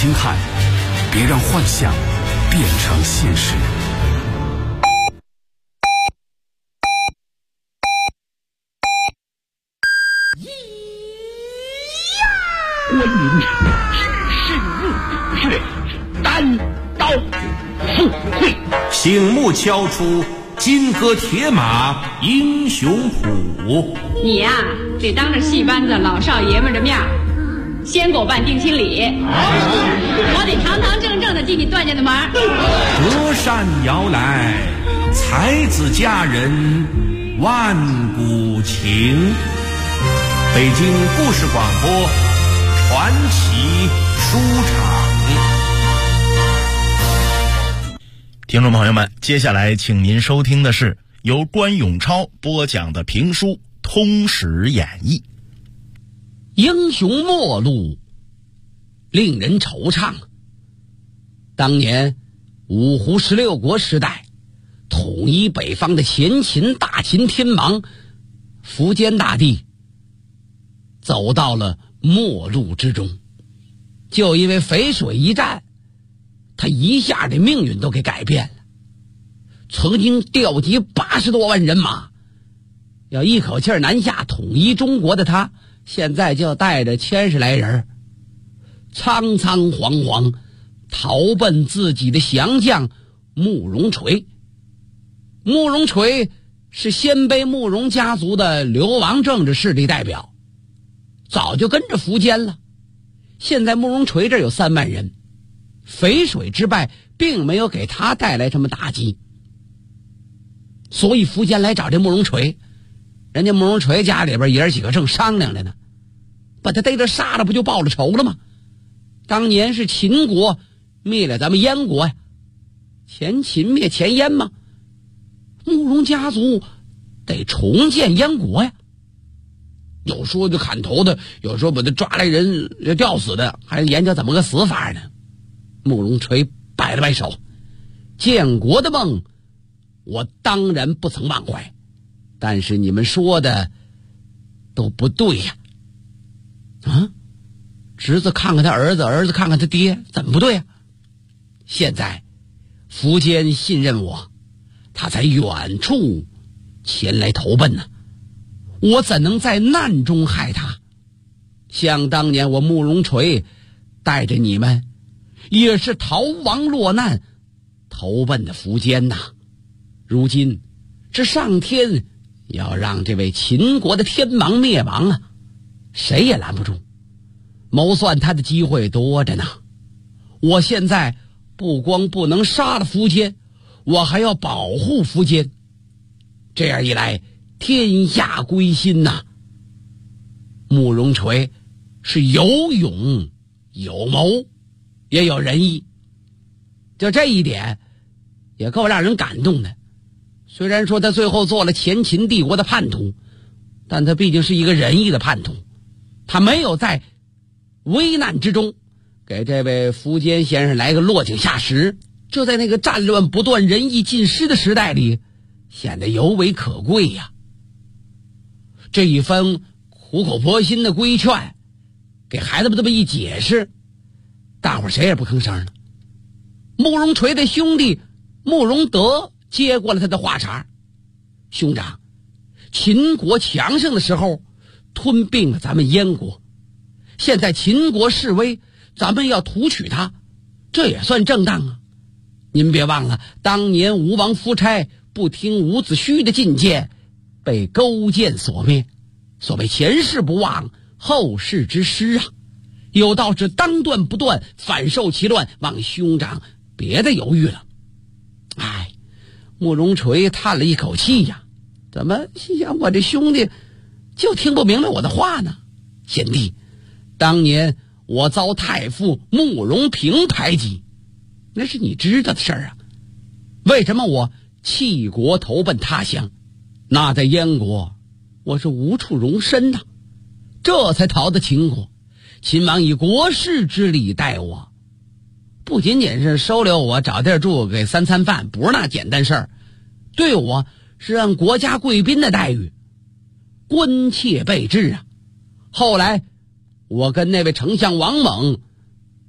星汉，别让幻想变成现实。 关云至圣日血单刀赴会， 醒目敲出金戈铁马英雄谱。 你呀，得当着戏班子老少爷们的面先给我办定亲礼，我得堂堂正正的进你段家的门。 隔山摇来，才子佳人万古情。北京故事广播传奇书场。 听众朋友们，接下来请您收听的是由关永超播讲的评书《通史演义》。 英雄末路，令人惆怅。当年五胡16国时代，统一北方的前秦大秦天王苻坚大帝走到了末路之中，就因为淝水一战，他一下这命运都给改变了。曾经调集80多万人马，要一口气南下统一中国的他，现在就带着10来人，苍苍惶惶逃奔自己的降将慕容垂。慕容垂是鲜卑慕容家族的流亡政治势力代表，早就跟着苻坚了。现在慕容垂这有3万人，淝水之败并没有给他带来什么打击，所以苻坚来找这慕容垂，人家慕容垂家里边爷儿几个正商量着呢，把他逮着杀了不就报了仇了吗？当年是秦国灭了咱们燕国呀，前秦灭前燕嘛，慕容家族得重建燕国呀。有说就砍头的，有说把他抓来人吊死的，还研究怎么个死法呢。慕容垂摆了摆手，建国的梦我当然不曾忘怀，但是你们说的都不对呀。侄子看看他儿子，儿子看看他爹，怎么不对呀？现在苻坚信任我，他才远处前来投奔呢，我怎能在难中害他？想当年我慕容垂带着你们也是逃亡落难投奔的苻坚呐。如今这上天要让这位秦国的天王灭亡啊，谁也拦不住，谋算他的机会多着呢。我现在不光不能杀了苻坚，我还要保护苻坚，这样一来天下归心呐。慕容垂是有勇有谋也有仁义，就这一点也够让人感动的。虽然说他最后做了前秦帝国的叛徒，但他毕竟是一个仁义的叛徒，他没有在危难之中给这位苻坚先生来个落井下石，这在那个战乱不断仁义尽失的时代里显得尤为可贵呀。这一番苦口婆心的规劝，给孩子们这么一解释，大伙谁也不吭声了。慕容垂的兄弟慕容德接过了他的话茬，兄长，秦国强盛的时候吞并了咱们燕国，现在秦国示威，咱们要图取他，这也算正当啊。您别忘了当年吴王夫差不听伍子胥的进谏，被勾践所灭，所谓前事不忘后事之师啊，有道是当断不断，反受其乱，望兄长别的犹豫了。慕容垂叹了一口气呀，怎么心想我这兄弟就听不明白我的话呢？贤弟，当年我遭太傅慕容平排挤，那是你知道的事儿啊。为什么我弃国投奔他乡？那在燕国我是无处容身呐，这才逃到秦国。秦王以国士之礼待我，不仅仅是收留我，找地儿住，给3餐饭，不是那简单事儿，对我是按国家贵宾的待遇，关切备至啊。后来我跟那位丞相王猛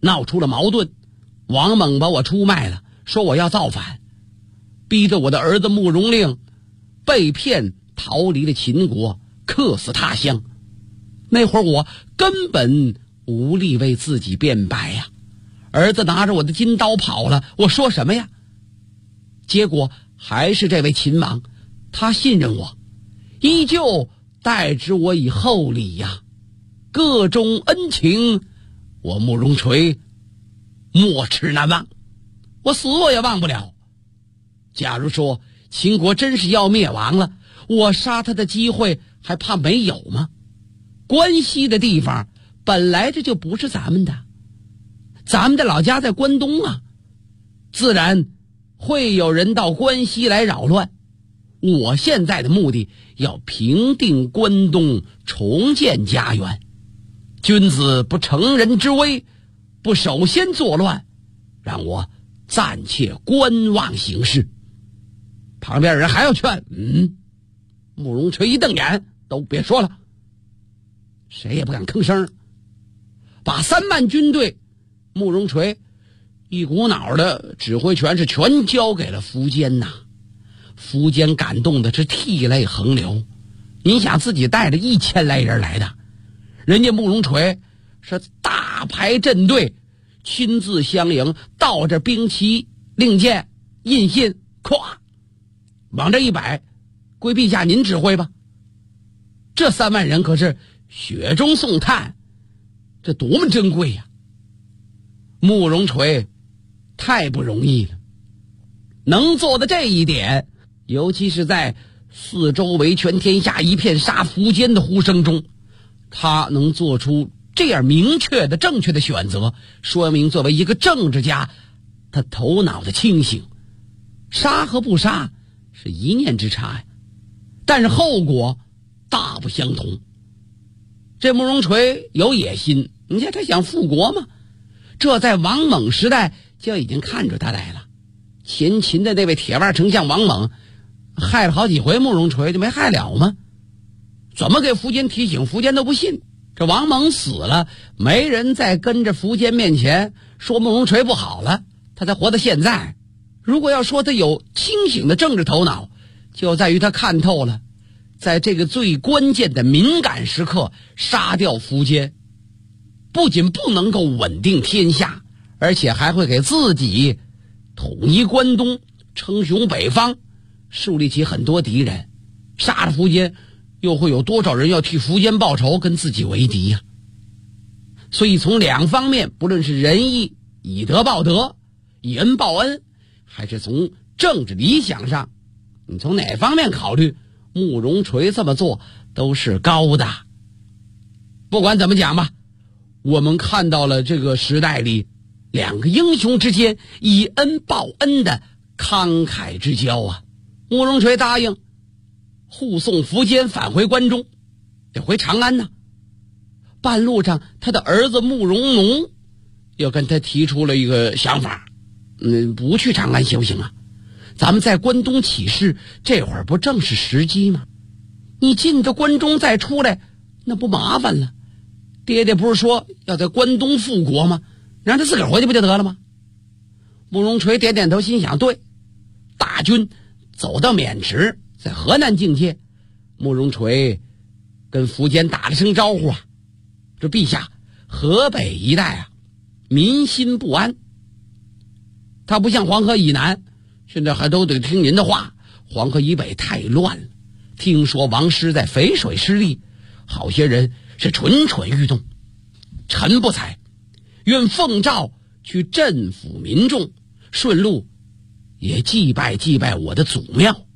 闹出了矛盾，王猛把我出卖了，说我要造反，逼得我的儿子慕容令被骗逃离了秦国，客死他乡。那会儿我根本无力为自己辩白呀，儿子拿着我的金刀跑了，我说什么呀？结果还是这位秦王，他信任我，依旧待之我以厚礼呀，各种恩情，我慕容垂没齿难忘，我死我也忘不了。假如说秦国真是要灭亡了，我杀他的机会还怕没有吗？关西的地方本来这就不是咱们的，咱们的老家在关东啊，自然会有人到关西来扰乱。我现在的目的要平定关东，重建家园。君子不乘人之危，不首先作乱，让我暂且观望形势。旁边人还要劝，慕容垂一瞪眼，都别说了，谁也不敢吭声，把3万军队，慕容垂一股脑的指挥权是全交给了苻坚呐。苻坚感动的是涕泪横流，你想自己带着1000来人来的，人家慕容垂是大排阵队，亲自相迎，倒着兵旗令箭印信，咵往这一摆，归陛下您指挥吧。这3万人可是雪中送炭，这多么珍贵呀！慕容垂太不容易了，能做的这一点，尤其是在四周围全天下一片杀苻坚的呼声中，他能做出这样明确的正确的选择，说明作为一个政治家，他头脑的清醒。杀和不杀是一念之差呀，但是后果大不相同。这慕容垂有野心，你看他想复国嘛，这在王猛时代就已经看出他来了。前秦的那位铁腕丞相王猛害了好几回慕容垂，就没害了吗？怎么给苻坚提醒，苻坚都不信。这王猛死了，没人再跟着苻坚面前说慕容垂不好了，他才活到现在。如果要说他有清醒的政治头脑，就在于他看透了，在这个最关键的敏感时刻杀掉苻坚，不仅不能够稳定天下，而且还会给自己统一关东、称雄北方树立起很多敌人。杀了苻坚，又会有多少人要替苻坚报仇，跟自己为敌呀？所以从2方面，不论是仁义，以德报德，以恩报恩，还是从政治理想上，你从哪方面考虑，慕容垂这么做都是高的。不管怎么讲吧，我们看到了这个时代里2个英雄之间以恩报恩的慷慨之交啊。慕容垂答应护送苻坚返回关中，得回长安呢。半路上他的儿子慕容农又跟他提出了一个想法，不去长安行不行啊？咱们在关东起事，这会儿不正是时机吗？你进到关中再出来，那不麻烦了。爹爹不是说要在关东复国吗？让他自个儿回去不就得了吗？慕容垂点点头，心想对。大军走到渑池，在河南境界，慕容垂跟苻坚打了声招呼啊，这陛下，河北一带啊，民心不安。他不像黄河以南，现在还都得听您的话，黄河以北太乱了。听说王师在淝水失利，好些人是蠢蠢欲动。臣不才，愿奉诏去镇抚民众，顺路也祭拜祭拜我的祖庙。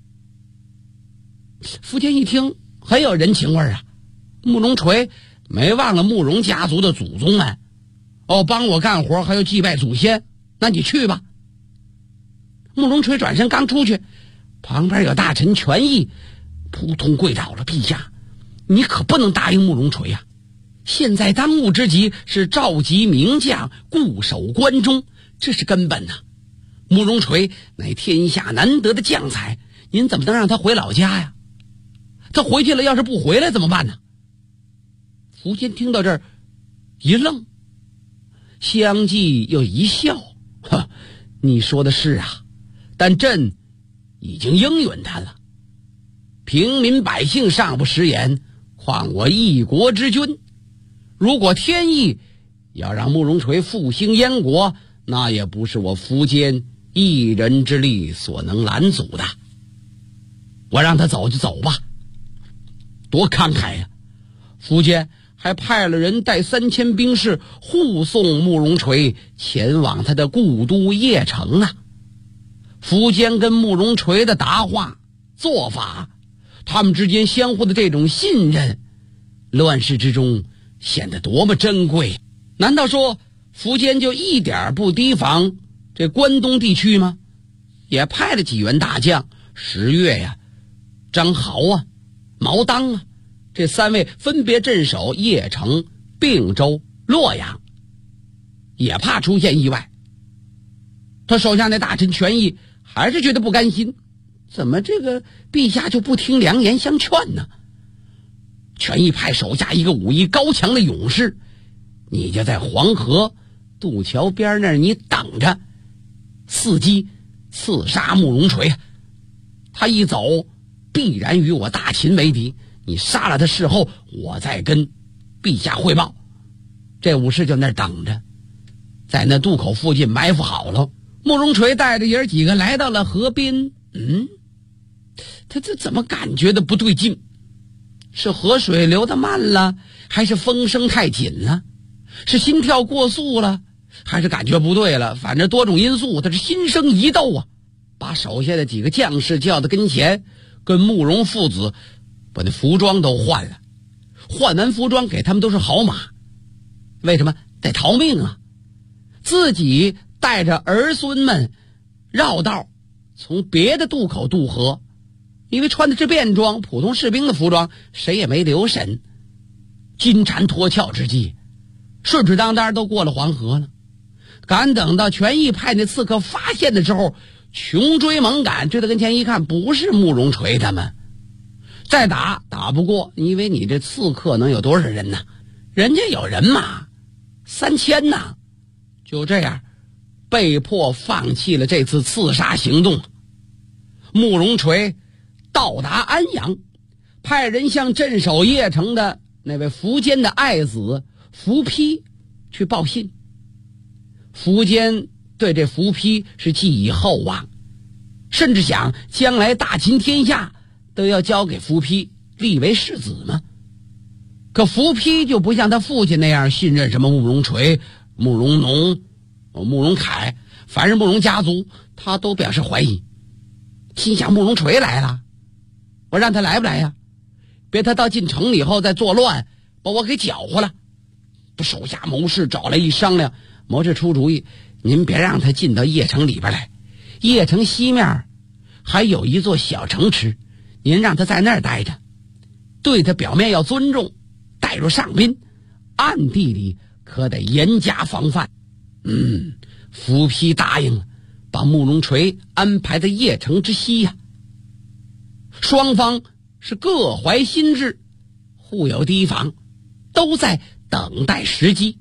苻坚一听很有人情味啊，慕容垂没忘了慕容家族的祖宗们，帮我干活还要祭拜祖先，那你去吧。慕容垂转身刚出去，旁边有大臣权益扑通跪倒了，陛下，你可不能答应慕容垂啊！现在当务之急是召集名将固守关中，这是根本呐。慕容垂乃天下难得的将才，您怎么能让他回老家呀？他回去了，要是不回来怎么办呢？苻坚听到这儿一愣， 相继又一笑，你说的是啊，但朕已经应允他了。平民百姓尚不食言，况我一国之君？如果天意要让慕容垂复兴燕国，那也不是我苻坚一人之力所能拦阻的。我让他走就走吧，多慷慨呀！苻坚还派了人带3000兵士护送慕容垂前往他的故都邺城啊。苻坚跟慕容垂的答话做法，他们之间相互的这种信任，乱世之中显得多么珍贵。难道说苻坚就一点不提防这关东地区吗？也派了几员大将，石越呀、张豪啊、毛当啊，这3位分别镇守邺城、并州、洛阳，也怕出现意外。他手下那大臣权益还是觉得不甘心，怎么这个陛下就不听良言相劝呢？权益派手下一个武艺高强的勇士，你就在黄河渡桥边那儿，你等着，伺机刺杀慕容垂。他一走，必然与我大秦为敌。你杀了他事后，我再跟陛下汇报。这武士就那儿等着，在那渡口附近埋伏好了。慕容垂带着爷几个来到了河边，他这怎么感觉的不对劲？是河水流得慢了，还是风声太紧了？是心跳过速了，还是感觉不对了？反正多种因素，他是心生疑窦啊！把手下的几个将士叫到跟前，跟慕容父子把那服装都换了。换完服装给他们都是好马，为什么？得逃命啊！自己带着儿孙们绕道从别的渡口渡河，因为穿的是便装，普通士兵的服装，谁也没留神。金蝉脱壳之际，顺顺当当都过了黄河了。赶等到权益派那刺客发现的时候，穷追猛赶，追到跟前一看，不是慕容垂他们。再打不过，因为你这刺客能有多少人呢？人家有人马3000呢。就这样被迫放弃了这次刺杀行动。慕容垂到达安阳，派人向镇守邺城的那位苻坚的爱子苻丕去报信。苻坚对这苻丕是寄以厚望，甚至想将来大秦天下都要交给苻丕立为世子嘛。可苻丕就不像他父亲那样信任什么慕容垂、慕容农、慕容凯，凡是慕容家族他都表示怀疑，心想慕容垂来了，我让他来不来呀？别他到进城以后再作乱，把我给搅和了。手下谋士找来一商量，谋士出主意，您别让他进到邺城里边来，邺城西面还有一座小城池，您让他在那儿待着，对他表面要尊重，带入上宾，暗地里可得严加防范。苻丕答应了，把慕容垂安排在邺城之西呀。双方是各怀心志，互有提防，都在等待时机。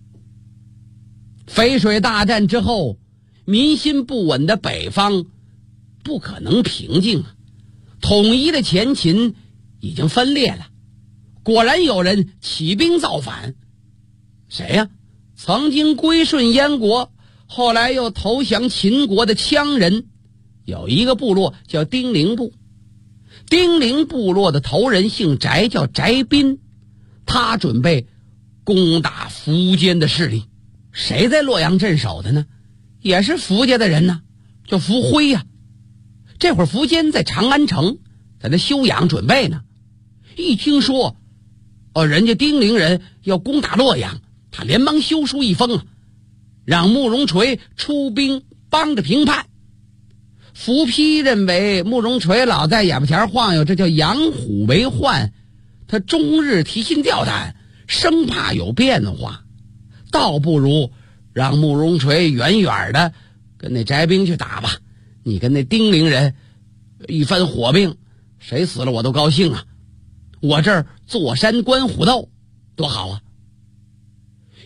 淝水大战之后，民心不稳的北方不可能平静啊！统一的前秦已经分裂了，果然有人起兵造反。谁呀？曾经归顺燕国，后来又投降秦国的羌人，有一个部落叫丁零部。丁零部落的头人姓翟，叫翟斌，他准备攻打苻坚的势力。谁在洛阳镇守的呢？也是苻家的人呢，叫苻辉呀。这会儿苻坚在长安城，在那休养准备呢。一听说人家丁零人要攻打洛阳，他连忙修书一封让慕容垂出兵帮着平叛。苻丕认为慕容垂老在眼巴前晃悠，这叫养虎为患，他终日提心吊胆，生怕有变化，倒不如让慕容垂远远的跟那翟兵去打吧。你跟那丁零人一番火并，谁死了我都高兴啊！我这儿坐山观虎斗多好啊！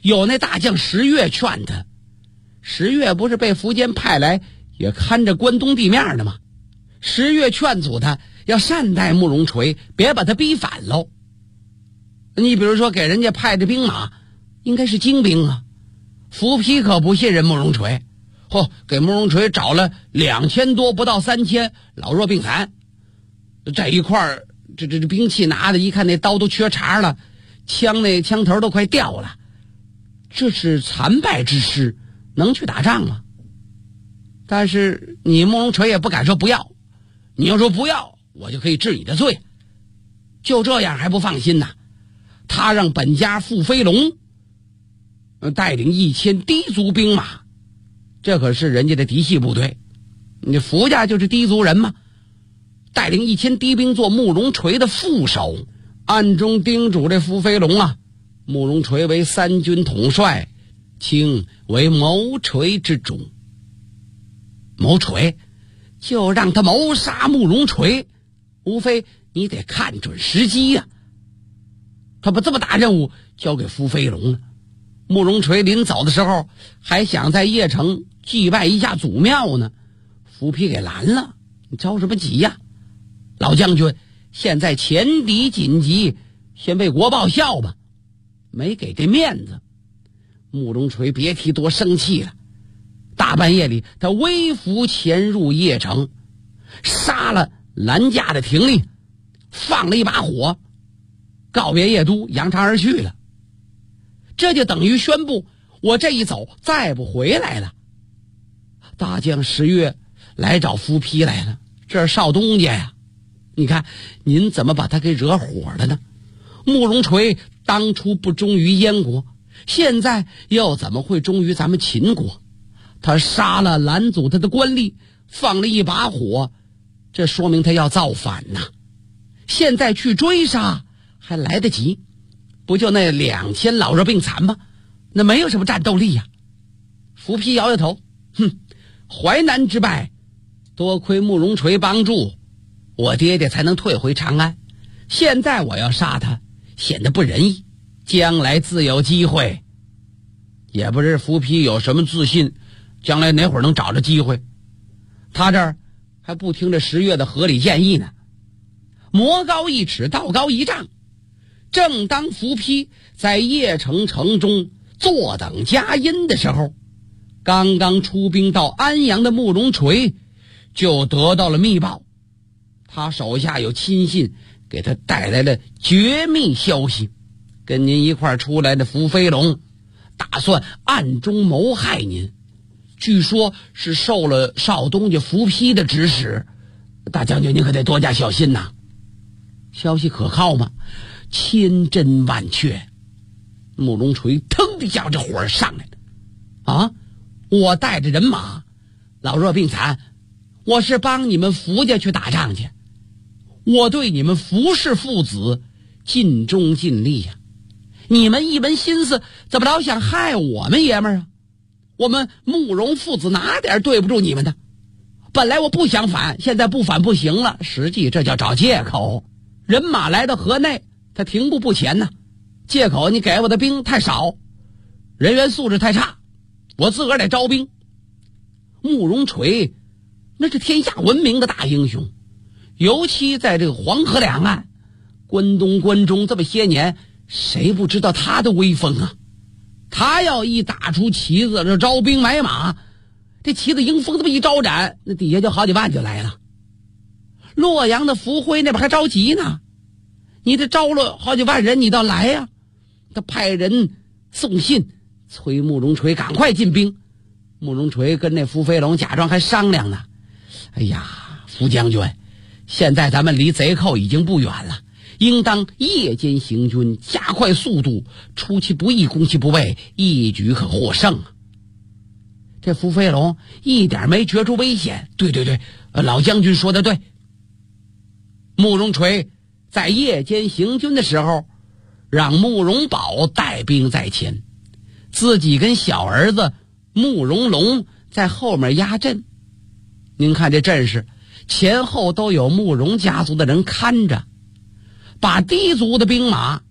有那大将石越劝他，石越不是被苻坚派来也看着关东地面的吗？石越劝阻他要善待慕容垂，别把他逼反喽。你比如说给人家派的兵马应该是精兵啊，苻丕可不信任慕容垂，给慕容垂找了2000多不到3000，老弱病残，在一块儿这兵器拿的一看那刀都缺茬了，枪头都快掉了，这是残败之师，能去打仗吗？但是你慕容垂也不敢说不要，你要说不要我就可以治你的罪，就这样还不放心呐。他让本家傅飞龙带领1000氐族兵马，这可是人家的嫡系部队，你苻家就是氐族人嘛，带领1000氐兵做慕容垂的副手，暗中叮嘱这傅飞龙啊，慕容垂为3军统帅，卿为谋垂之主。谋垂就让他谋杀慕容垂，无非你得看准时机呀。他把这么大任务交给傅飞龙了。慕容垂临走的时候还想在邺城祭拜一下祖庙呢，苻丕给拦了。你着什么急呀？老将军，现在前敌紧急，先为国报效吧。没给这面子，慕容垂别提多生气了。大半夜里他微服潜入邺城，杀了兰家的廷吏，放了一把火，告别邺都，扬长而去了。这就等于宣布我这一走再不回来了。大将石越来找苻丕来了，这是少东家呀，你看您怎么把他给惹火了呢？慕容垂当初不忠于燕国，现在又怎么会忠于咱们秦国？他杀了拦阻他的官吏，放了一把火，这说明他要造反呐。现在去追杀还来得及，不就那2000老弱病残吗？那没有什么战斗力呀。苻丕摇摇头，淮南之败多亏慕容垂帮助，我爹爹才能退回长安，现在我要杀他显得不仁义，将来自有机会。也不知苻丕有什么自信，将来哪会儿能找着机会。他这儿还不听着石越的合理建议呢。魔高一尺，道高一丈，正当苻丕在邺城城中坐等佳音的时候，刚刚出兵到安阳的慕容垂就得到了密报，他手下有亲信给他带来了绝密消息，跟您一块儿出来的苻飞龙打算暗中谋害您，据说是受了少东家苻丕的指使，大将军您可得多加小心呐。消息可靠吗？千真万确。慕容垂腾的一下这火上来了啊！我带着人马老弱病残，我是帮你们苻家去打仗去，我对你们苻氏父子尽忠尽力呀。你们一门心思怎么老想害我们爷们儿啊？我们慕容父子哪点对不住你们的？本来我不想反，现在不反不行了，实际这叫找借口。人马来到河内，他停步不前呢，借口你给我的兵太少，人员素质太差，我自个儿得招兵。慕容垂那是天下闻名的大英雄，尤其在这个黄河两岸，关东关中这么些年，谁不知道他的威风啊？他要一打出旗子，这招兵买马，这旗子迎风这么一招展，那底下就好几万就来了。洛阳的苻辉那边还着急呢，你这招了好几万人，你倒来呀！他派人送信催慕容垂赶快进兵。慕容垂跟那苻飞龙假装还商量呢，哎呀，苻将军，现在咱们离贼寇已经不远了，应当夜间行军，加快速度，出其不意，攻其不备，一举可获胜啊！这苻飞龙一点没觉出危险。对，老将军说的对。慕容垂在夜间行军的时候，让慕容宝带兵在前，自己跟小儿子慕容龙在后面压阵。您看这阵势，前后都有慕容家族的人看着，把氐族的兵马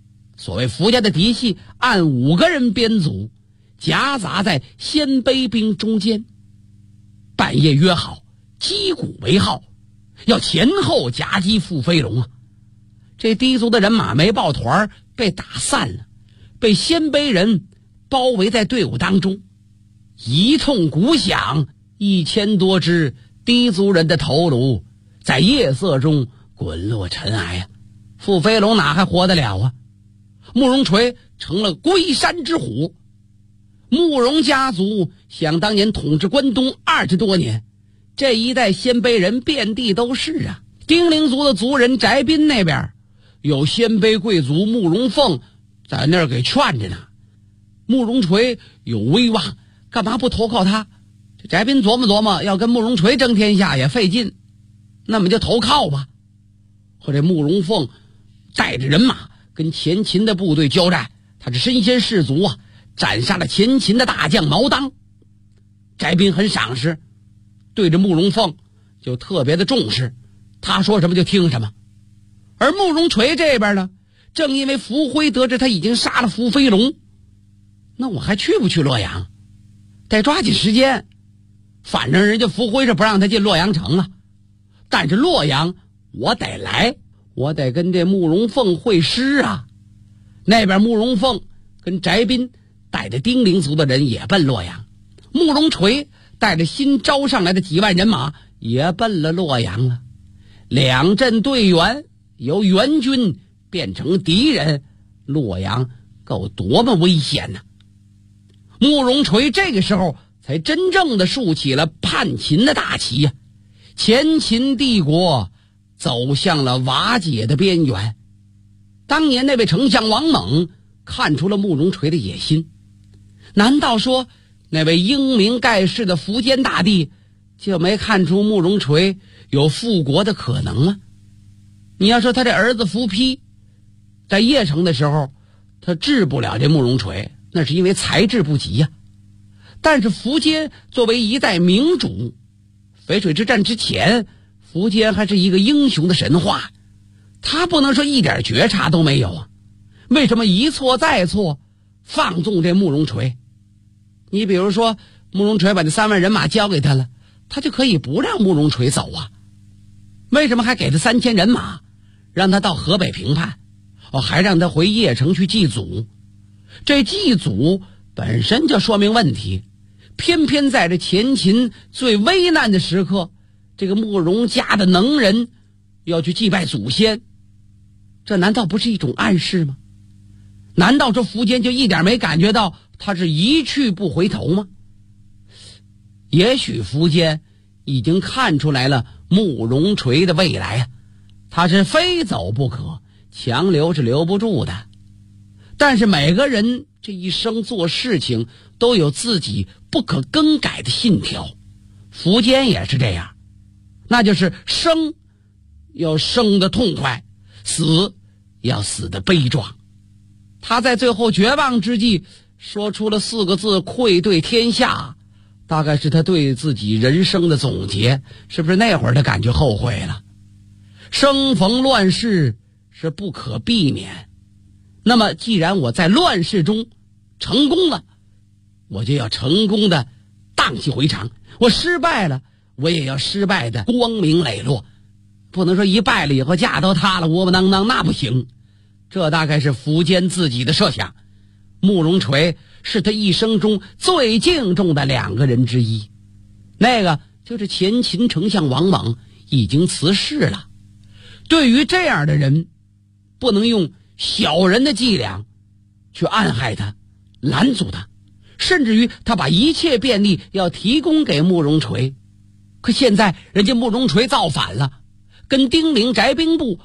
所谓福家的嫡系按5个人编组，夹杂在鲜卑兵中间，半夜约好击鼓为号，要前后夹击傅飞龙啊。这氐族的人马没抱团，被打散了，被鲜卑人包围在队伍当中，一通鼓响，1000多只氐族人的头颅在夜色中滚落尘埃啊！傅飞龙哪还活得了啊？慕容垂成了归山之虎。慕容家族想当年统治关东20多年，这一代鲜卑人遍地都是啊。丁陵族的族人翟斌那边有鲜卑贵族慕容凤在那儿给劝着呢。慕容垂有威望，干嘛不投靠他？这翟斌琢磨琢磨，要跟慕容垂争天下也费劲，那么就投靠吧。或者慕容凤带着人马跟前秦的部队交战，他是身先士卒啊，斩杀了前秦的大将毛当。翟斌很赏识，对着慕容凤就特别的重视，他说什么就听什么。而慕容垂这边呢，正因为伏辉得知他已经杀了伏飞龙，那我还去不去洛阳？得抓紧时间，反正人家伏辉是不让他进洛阳城啊。但是洛阳我得来，我得跟这慕容凤会师啊。那边慕容凤跟翟斌带着丁陵族的人也奔洛阳，慕容垂带着新招上来的几万人马也奔了洛阳了。两阵队员由援军变成敌人，洛阳够多么危险呢？慕容垂这个时候才真正的竖起了叛秦的大旗呀，前秦帝国走向了瓦解的边缘。当年那位丞相王猛看出了慕容垂的野心，难道说那位英明盖世的苻坚大帝就没看出慕容垂有复国的可能吗？你要说他这儿子苻丕在邺城的时候他治不了这慕容垂，那是因为才智不及呀。但是苻坚作为一代明主，淝水之战之前苻坚还是一个英雄的神话，他不能说一点觉察都没有啊。为什么一错再错，放纵这慕容垂？你比如说慕容垂把这3万人马交给他了，他就可以不让慕容垂走啊。为什么还给他3000人马，让他到河北平叛，还让他回邺城去祭祖？这祭祖本身就说明问题，偏偏在这前秦最危难的时刻，这个慕容家的能人要去祭拜祖先，这难道不是一种暗示吗？难道说苻坚就一点没感觉到他是一去不回头吗？也许苻坚已经看出来了慕容垂的未来啊，他是非走不可，强留是留不住的。但是每个人这一生做事情都有自己不可更改的信条，苻坚也是这样，那就是生要生得痛快，死要死得悲壮。他在最后绝望之际说出了4个字：愧对天下，大概是他对自己人生的总结。是不是那会儿他感觉后悔了？生逢乱世是不可避免，那么既然我在乱世中成功了，我就要成功的荡气回肠，我失败了我也要失败的光明磊落，不能说一败了以后架都塌了窝窝囊囊，那不行。这大概是苻坚自己的设想。慕容垂是他一生中最敬重的2个人之一，那个就是前秦丞相王猛已经辞世了。对于这样的人，不能用小人的伎俩去暗害他，拦阻他，甚至于他把一切便利要提供给慕容垂。可现在人家慕容垂造反了，跟丁陵翟兵部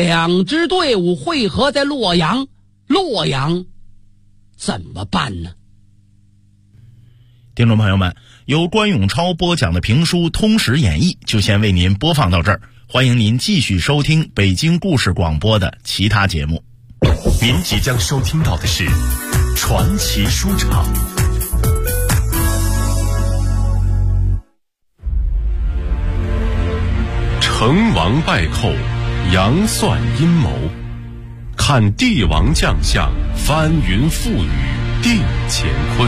2支队伍汇合在洛阳，洛阳怎么办呢？ 听众朋友们，由关永超播讲的评书《通史演义》就先为您播放到这儿，欢迎您继续收听北京故事广播的其他节目。 您即将收听到的是传奇书场。成王败寇，杨算阴谋， 看帝王将相，翻云覆雨定乾坤。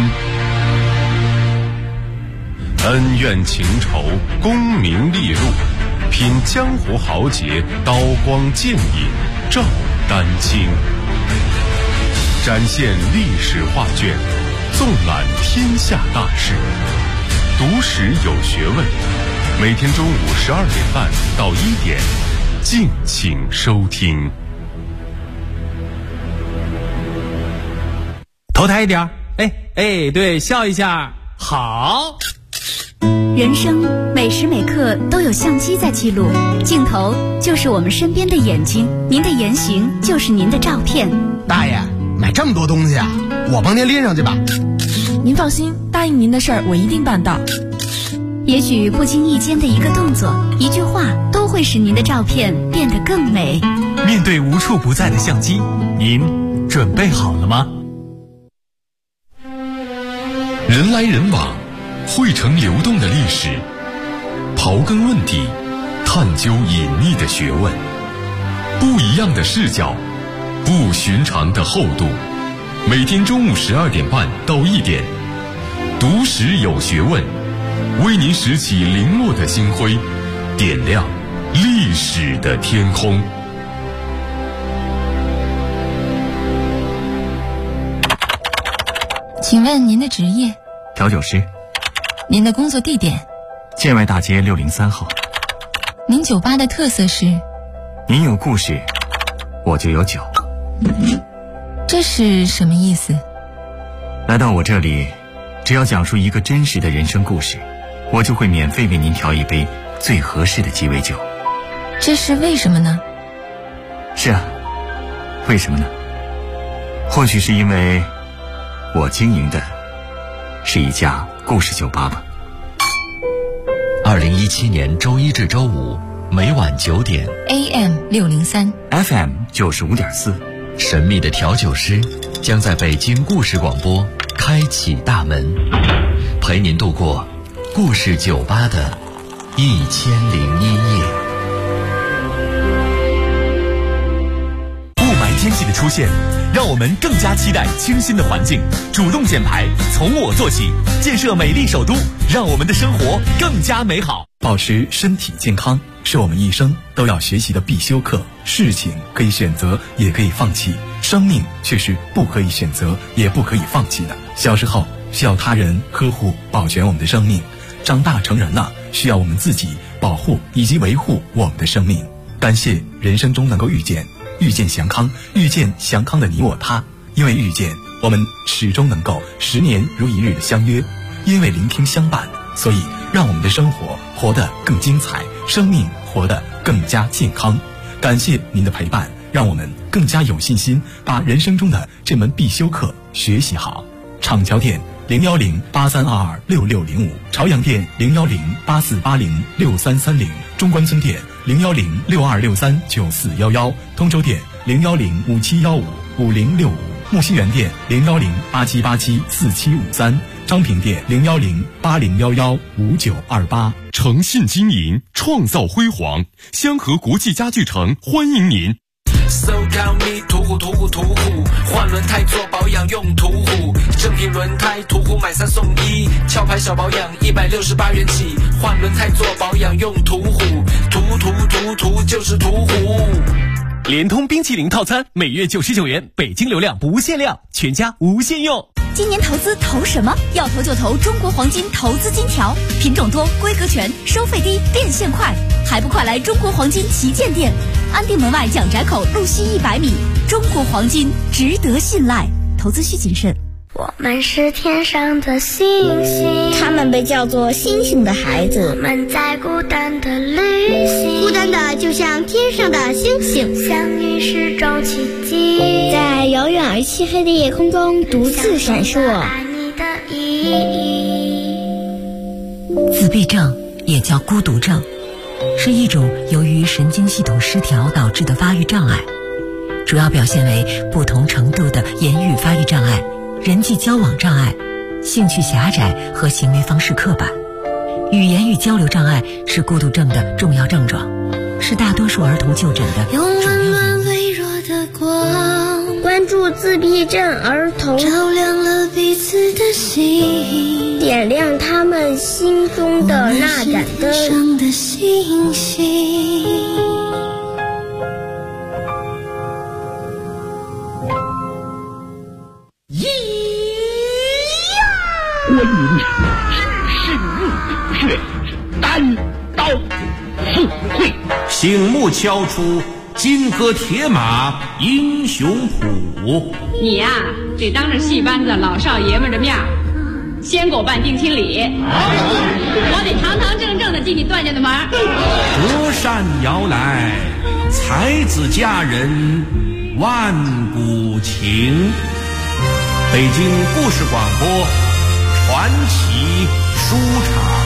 恩怨情仇，功名利禄，品江湖豪杰，刀光剑影，照丹青。展现历史画卷，纵览天下大事，读史有学问。每天中午12点半到1点，敬请收听。 头抬一点，哎，对，笑一下，好。 人生每时每刻都有相机在记录，镜头就是我们身边的眼睛，您的言行就是您的照片。 大爷，买这么多东西啊，我帮您拎上去吧。 您放心，答应您的事儿我一定办到。 也许不经意间的一个动作、一句话，都会使您的照片变得更美。 面对无处不在的相机，您准备好了吗？ 人来人往，汇成流动的历史，刨根问底，探究隐秘的学问，不一样的视角，不寻常的厚度。每天中午12点半到1点，读史有学问，为您拾起零落的星辉，点亮历史的天空。 请问您的职业？ 调酒师。 您的工作地点？ 建外大街603号。 您酒吧的特色是？ 您有故事，我就有酒。 这是什么意思？ 来到我这里，只要讲述一个真实的人生故事，我就会免费为您调一杯最合适的鸡尾酒。 这是为什么呢？ 是啊，为什么呢？或许是因为我经营的是一家故事酒吧吧。 2017年周一至周五每晚9点 AM 603 FM 95.4， 神秘的调酒师将在北京故事广播开启大门，陪您度过故事酒吧的1001夜。 雾霾天气的出现，让我们更加期待清新的环境。主动减排，从我做起，建设美丽首都，让我们的生活更加美好。 保持身体健康是我们一生都要学习的必修课。事情可以选择，也可以放弃，生命却是不可以选择，也不可以放弃的。小时候需要他人呵护保全我们的生命，长大成人了，需要我们自己保护以及维护我们的生命。感谢人生中能够遇见祥康，遇见祥康的你我他。因为遇见，我们始终能够10年如一日的相约；因为聆听相伴，所以让我们的生活活得更精彩，生命活得更加健康。感谢您的陪伴，让我们更加有信心把人生中的这门必修课学习好。厂桥店01083226605，朝阳店01084806330，中关村店01062639411，通州店01057155065，木樨园店01087874753，昌平店01080115928。 诚信经营，创造辉煌，香河国际家具城欢迎您。 So call me 途虎，换轮胎做保养用途虎，正品轮胎途虎买3送1，壳牌小保养168元起，换轮胎做保养用途虎，途就是途虎。 联通冰淇淋套餐每月99元，北京流量不限量，全家无限用。 今年投资投什么？要投就投中国黄金投资金条，品种多，规格全，收费低，变现快，还不快来中国黄金旗舰店，安定门外蒋宅口路西100米。中国黄金值得信赖，投资需谨慎。 我们是天上的星星， 他们被叫做星星的孩子。 我们在孤单的旅行， 孤单的就像天上的星星， 相遇是种奇迹， 在遥远而漆黑的夜空中独自闪烁。 爱你的意义。 自闭症也叫孤独症，是一种由于神经系统失调导致的发育障碍，主要表现为不同程度的言语发育障碍、人际交往障碍、兴趣狭窄和行为方式刻板。语言与交流障碍是孤独症的重要症状，是大多数儿童就诊的主要原因。 用温暖微弱的光关注自闭症儿童， 照亮了彼此的心， 点亮他们心中的那盏灯。 上的星星。 观音智深入骨血，单刀赴会， 醒目敲出金戈铁马英雄谱。 你呀，得当着戏班子老少爷们的面先给我办定亲礼，我得堂堂正正的进你段家的门。 隔山摇来，才子佳人万古情。北京故事广播传奇书场。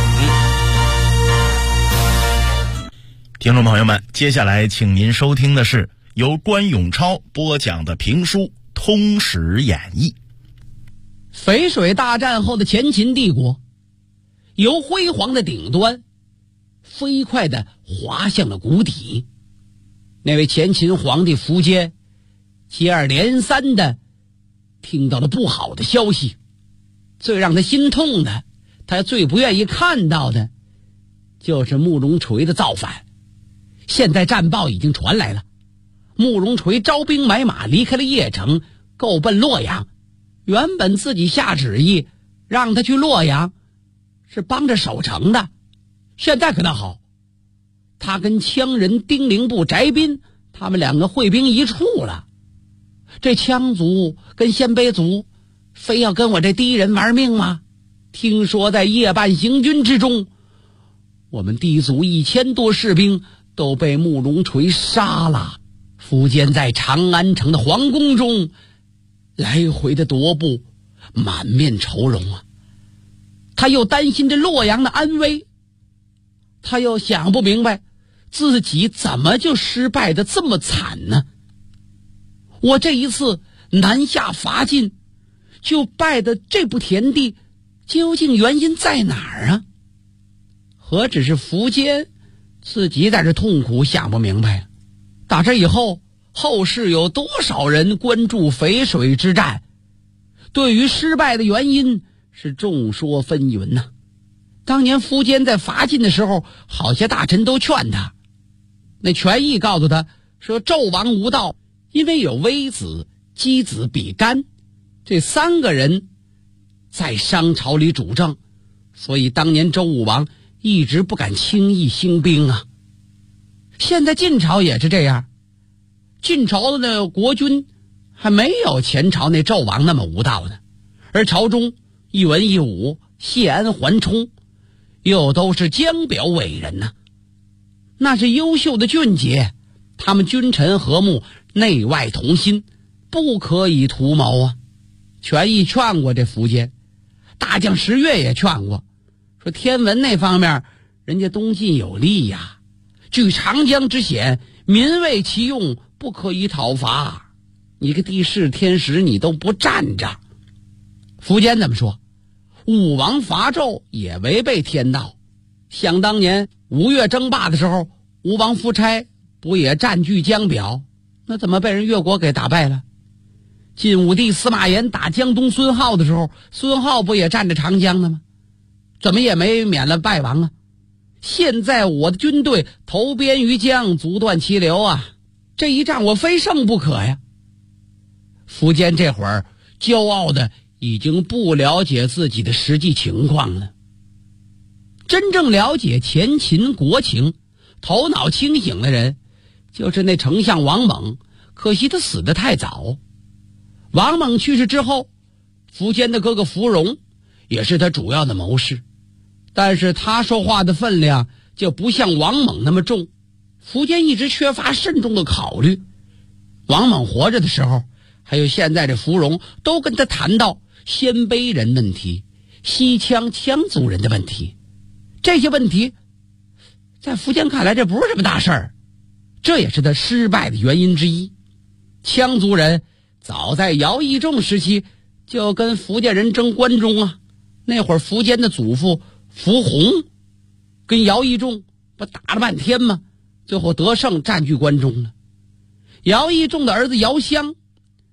听众朋友们，接下来请您收听的是由关永超播讲的评书《通史演义》。 淝水大战后的前秦帝国，由辉煌的顶端飞快地滑向了谷底。那位前秦皇帝苻坚接二连三地听到了不好的消息，最让他心痛的，他最不愿意看到的，就是慕容垂的造反。现在战报已经传来了，慕容垂招兵买马离开了邺城，够奔洛阳。原本自己下旨意让他去洛阳，是帮着守城的。现在可倒好，他跟羌人丁零部、翟斌他们两个会兵一处了。这羌族跟鲜卑族非要跟我这敌人玩命吗？听说在夜半行军之中，我们氐族1000多士兵都被慕容垂杀了。苻坚在长安城的皇宫中来回的踱步，满面愁容啊。他又担心着洛阳的安危，他又想不明白自己怎么就失败的这么惨呢？我这一次南下伐晋就败的这步田地，究竟原因在哪儿啊？何止是苻坚自己在这痛苦想不明白，打这以后后世有多少人关注淝水之战，对于失败的原因是众说纷纭呐。当年苻坚在伐晋的时候，好些大臣都劝他，那权益告诉他说，纣王无道，因为有微子、箕子、比干这3个人在商朝里主政，所以当年周武王一直不敢轻易兴兵啊。现在晋朝也是这样，晋朝的那国君还没有前朝那纣王那么无道呢，而朝中一文一武、谢安、桓冲又都是江表伟人呐，那是优秀的俊杰，他们君臣和睦，内外同心，不可以图谋啊。权益劝过这苻坚，大将石越也劝过，说天文那方面人家东晋有利呀，据长江之险，民为其用，不可以讨伐。你个地势天时你都不站着。苻坚怎么说？武王伐纣也违背天道，想当年吴越争霸的时候，吴王夫差不也占据江表，那怎么被人越国给打败了？晋武帝司马炎打江东孙浩的时候，孙浩不也占着长江的吗？怎么也没免了败亡啊？现在我的军队投鞭于江，阻断其流啊，这一仗我非胜不可呀。苻坚这会儿骄傲的已经不了解自己的实际情况了。真正了解前秦国情、头脑清醒的人，就是那丞相王猛，可惜他死得太早。王猛去世之后，苻坚的哥哥苻融也是他主要的谋士，但是他说话的分量就不像王猛那么重。苻坚一直缺乏慎重的考虑，王猛活着的时候，还有现在这苻融都跟他谈到鲜卑人问题、西羌羌族人的问题，这些问题在苻坚看来这不是什么大事儿，这也是他失败的原因之一。羌族人早在姚懿仲时期就跟福建人争关中啊，那会儿苻坚的祖父苻弘跟姚懿仲不打了半天吗？最后得胜占据关中了。姚懿仲的儿子姚襄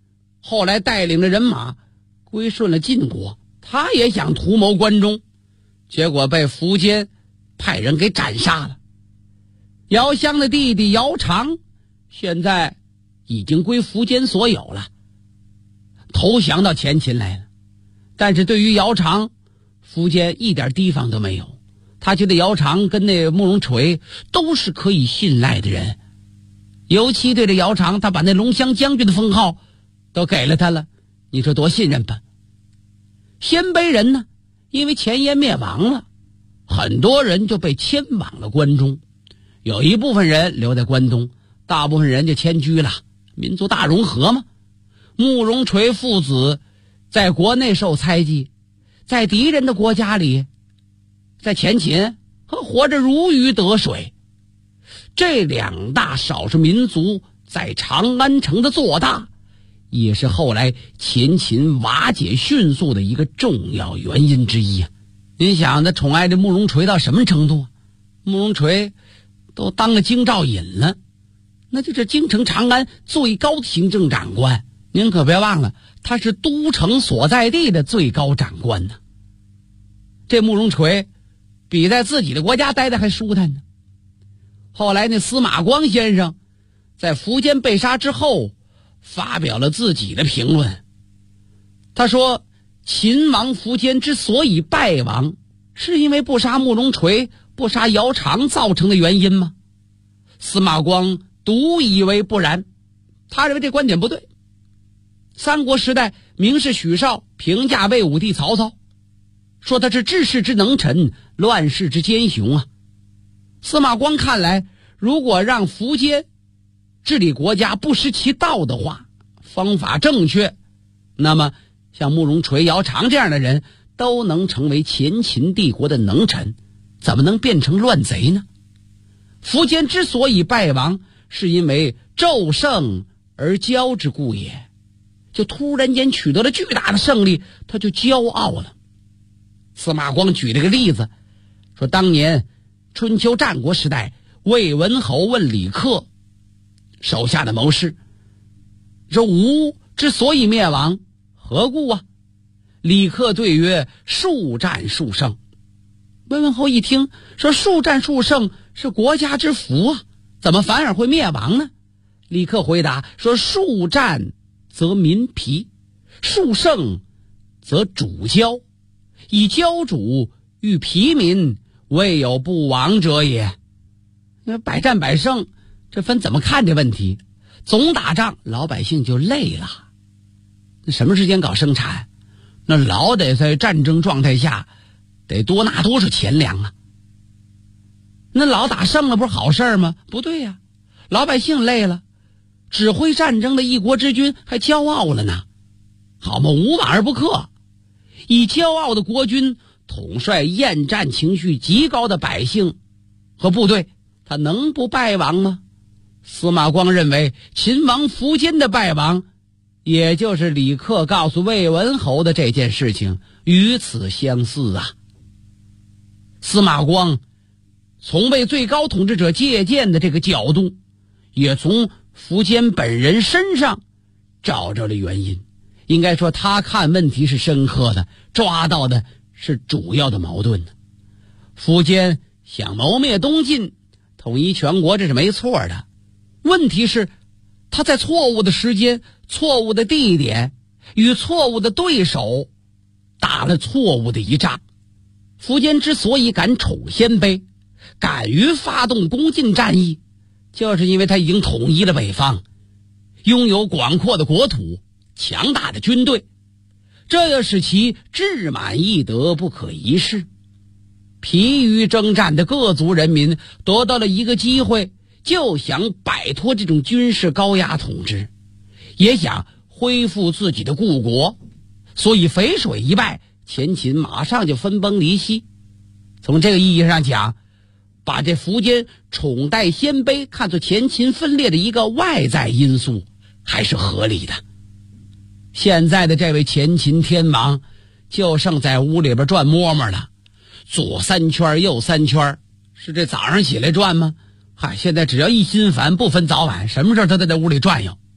后来带领着人马归顺了晋国，他也想图谋关中，结果被苻坚派人给斩杀了。姚襄的弟弟姚常现在已经归苻坚所有了，投降到前秦来了。但是对于姚常，苻坚一点提防都没有，他觉得姚常跟那慕容垂都是可以信赖的人，尤其对着姚常，他把那龙骧将军的封号都给了他了，你说多信任吧。鲜卑人呢，因为前燕灭亡了，很多人就被迁往了关中，有一部分人留在关东，大部分人就迁居了，民族大融合嘛。慕容垂父子在国内受猜忌，在敌人的国家里，在前秦活着如鱼得水。这两大少数民族在长安城的做大，也是后来前秦瓦解迅速的一个重要原因之一啊。您想他宠爱这慕容垂到什么程度？慕容垂都当了京兆尹了，那就是京城长安最高行政长官，您可别忘了，他是都城所在地的最高长官呢。这慕容垂比在自己的国家待的还舒坦呢。后来那司马光先生在苻坚被杀之后发表了自己的评论，他说秦王苻坚之所以败亡，是因为不杀慕容垂、不杀姚常造成的原因吗？司马光独以为不然，他认为这观点不对。三国时代名士许绍评价魏武帝曹操，说他是治世之能臣，乱世之奸雄啊。司马光看来，如果让苻坚治理国家不失其道的话，方法正确，那么像慕容垂、姚常这样的人都能成为前秦帝国的能臣，怎么能变成乱贼呢？苻坚之所以败亡，是因为骤胜而骄之故也，就突然间取得了巨大的胜利，他就骄傲了。司马光举了个例子，说当年春秋战国时代，魏文侯问李克手下的谋士，说吴之所以灭亡，何故啊？李克对曰：数战数胜。魏文侯一听，说数战数胜是国家之福啊，怎么反而会灭亡呢？李克回答说：数战则民疲，数胜则主骄，以骄主御疲民，未有不亡者也。那百战百胜，这分怎么看这问题？总打仗老百姓就累了，那什么时间搞生产？那老得在战争状态下得多拿多少钱粮啊？那老打胜了不是好事吗？不对呀，老百姓累了，指挥战争的一国之君还骄傲了呢，好嘛，无往而不克。以骄傲的国君统帅厌战情绪极高的百姓和部队，他能不败亡吗？司马光认为秦王苻坚的败亡，也就是李克告诉魏文侯的这件事情与此相似啊。司马光从为最高统治者借鉴的这个角度，也从苻坚本人身上找着了原因。应该说他看问题是深刻的，抓到的是主要的矛盾的。苻坚想谋灭东晋，统一全国，这是没错的。问题是他在错误的时间、错误的地点与错误的对手打了错误的一仗。苻坚之所以敢宠鲜卑，敢于发动攻晋战役，就是因为他已经统一了北方，拥有广阔的国土、强大的军队，这又使其志满意得，不可一世。疲于征战的各族人民得到了一个机会，就想摆脱这种军事高压统治，也想恢复自己的故国，所以淝水一败，前秦马上就分崩离析。从这个意义上讲，把这苻坚宠待鲜卑看作前秦分裂的一个外在因素，还是合理的。现在的这位前秦天王就剩在屋里边转摸摸了，左3圈右3圈，是这早上起来转吗？嗨，现在只要一心烦，不分早晚，什么事他都在屋里转悠，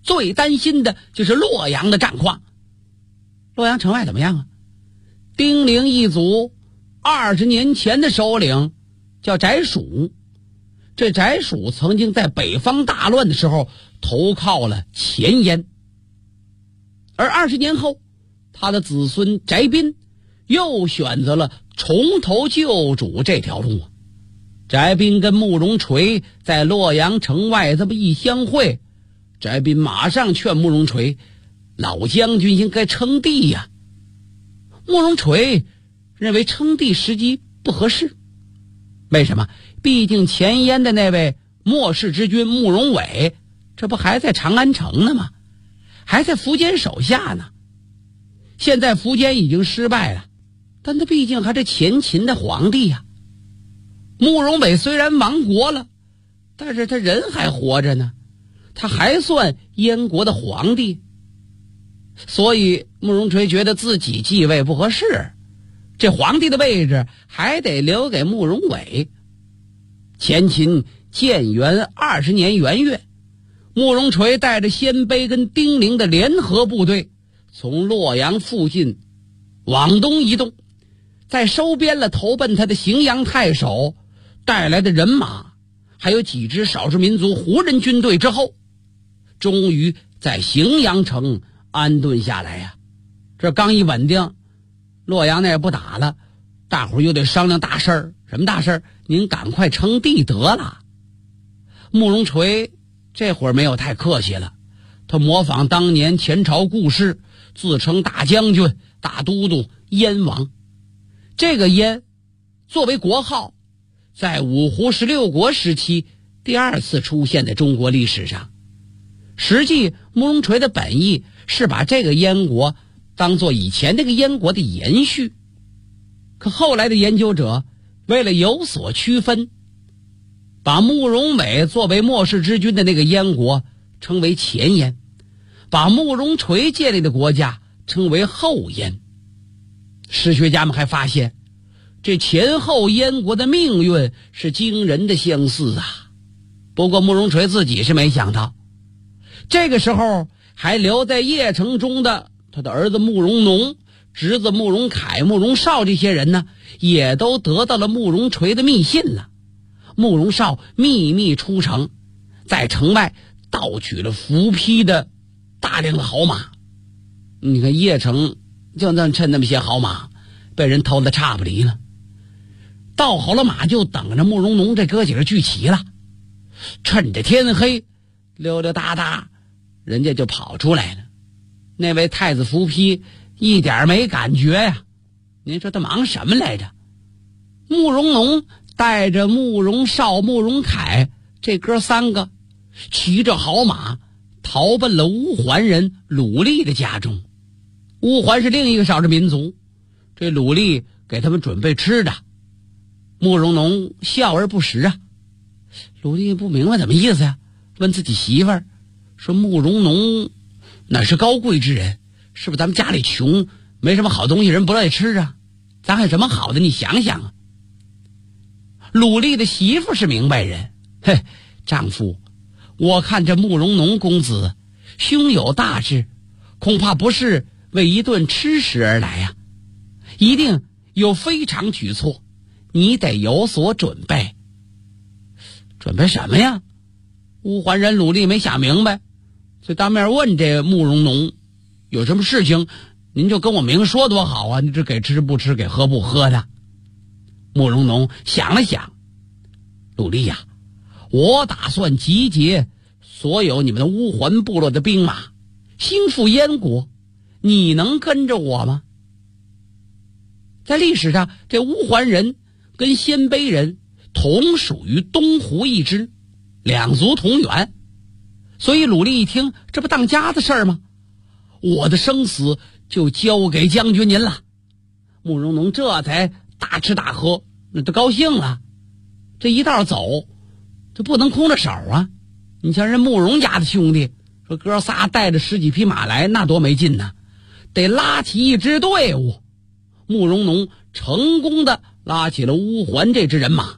最担心的就是洛阳的战况。洛阳城外怎么样啊？丁零一族20年前的首领叫翟蜀，这翟蜀曾经在北方大乱的时候投靠了前燕，而20年后他的子孙翟彬又选择了重投旧主这条路啊。翟彬跟慕容垂在洛阳城外这么一相会，翟彬马上劝慕容垂，老将军应该称帝呀。慕容垂认为称帝时机不合适，为什么？毕竟前燕的那位末世之君慕容伟，这不还在长安城呢吗？还在苻坚手下呢。现在苻坚已经失败了，但他毕竟还是前秦的皇帝呀。慕容伟虽然亡国了，但是他人还活着呢，他还算燕国的皇帝。所以慕容垂觉得自己继位不合适，这皇帝的位置还得留给慕容伟。前秦建元20年元月，慕容垂带着鲜卑跟丁零的联合部队从洛阳附近往东移动，在收编了投奔他的荥阳太守带来的人马，还有几支少数民族胡人军队之后，终于在荥阳城安顿下来呀。这刚一稳定，洛阳那也不打了，大伙儿又得商量大事儿。什么大事儿？您赶快称帝得了。慕容垂这会儿没有太客气了，他模仿当年前朝故事，自称大将军、大都督、燕王。这个燕作为国号，在五胡16国时期第2次出现在中国历史上。实际慕容垂的本意是把这个燕国当做以前那个燕国的延续，可后来的研究者为了有所区分，把慕容伟作为末世之君的那个燕国称为前燕，把慕容垂建立的国家称为后燕。史学家们还发现，这前后燕国的命运是惊人的相似啊。不过慕容垂自己是没想到，这个时候还留在邺城中的他的儿子慕容农、侄子慕容凯、慕容绍这些人呢，也都得到了慕容垂的密信了。慕容绍秘密出城，在城外盗取了伏批的大量的好马。你看邺城就趁那么些好马被人偷得差不离了，盗好了马就等着慕容农这哥几个聚齐了，趁着天黑溜溜达达人家就跑出来了。那位太子伏丕一点没感觉呀，您说他忙什么来着？慕容农带着慕容绍、慕容凯这哥3个骑着好马逃奔了乌桓人鲁厉的家中。乌桓是另一个少数民族，这鲁厉给他们准备吃的。慕容农笑而不实啊。鲁厉不明白怎么意思呀，问自己媳妇儿说，慕容农哪是高贵之人，是不是咱们家里穷，没什么好东西人不乐意吃啊？咱还有什么好的，你想想啊。鲁厉的媳妇是明白人，嘿，丈夫，我看这慕容农公子胸有大志，恐怕不是为一顿吃食而来呀，一定有非常举措，你得有所准备。准备什么呀？乌桓人鲁厉没想明白，所以当面问这慕容农，有什么事情您就跟我明说多好啊，你这给吃不吃，给喝不喝的。慕容农想了想，鲁厉呀，我打算集结所有你们的乌桓部落的兵马，兴复燕国，你能跟着我吗？在历史上，这乌桓人跟鲜卑人同属于东胡一支，两族同源，所以鲁厉一听，这不当家的事儿吗？我的生死就交给将军您了。慕容农这才大吃大喝，那都高兴了。这一道走，这不能空着手啊！你像人慕容家的兄弟，说哥仨带着10几匹马来，那多没劲呢，得拉起一支队伍。慕容农成功的拉起了乌桓这支人马，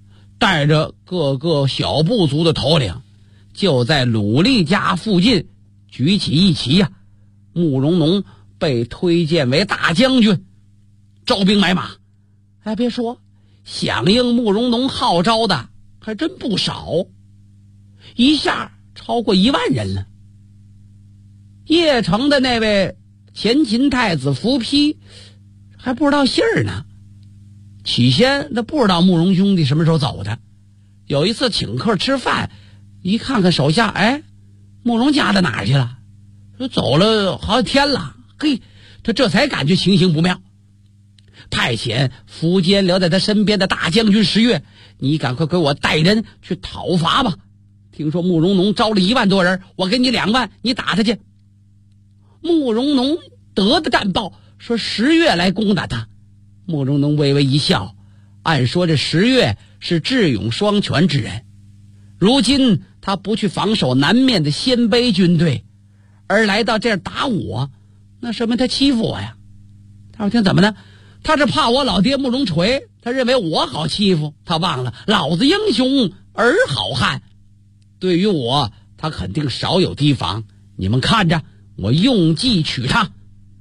带着各个小部族的头领，就在鲁厉家附近举起一旗呀，慕容农被推荐为大将军，招兵买马。哎，别说，响应慕容农号召的还真不少，一下超过1万人了。邺城的那位前秦太子伏丕还不知道信儿呢，起先他不知道慕容兄弟什么时候走的。有一次请客吃饭，一看看手下，哎，慕容家的哪儿去了？说走了好几天了。嘿，他这才感觉情形不妙，派遣苻坚留在他身边的大将军石越，你赶快给我带人去讨伐吧。听说慕容农招了1万多人，我给你2万，你打他去。慕容农得的战报说石越来攻打他，慕容农微微一笑，按说这石越是智勇双全之人，如今他不去防守南面的鲜卑军队，而来到这儿打我，那说明他欺负我呀。他说听怎么呢？他是怕我老爹慕容垂，他认为我好欺负，他忘了老子英雄儿好汉，对于我他肯定少有提防，你们看着我用计取他。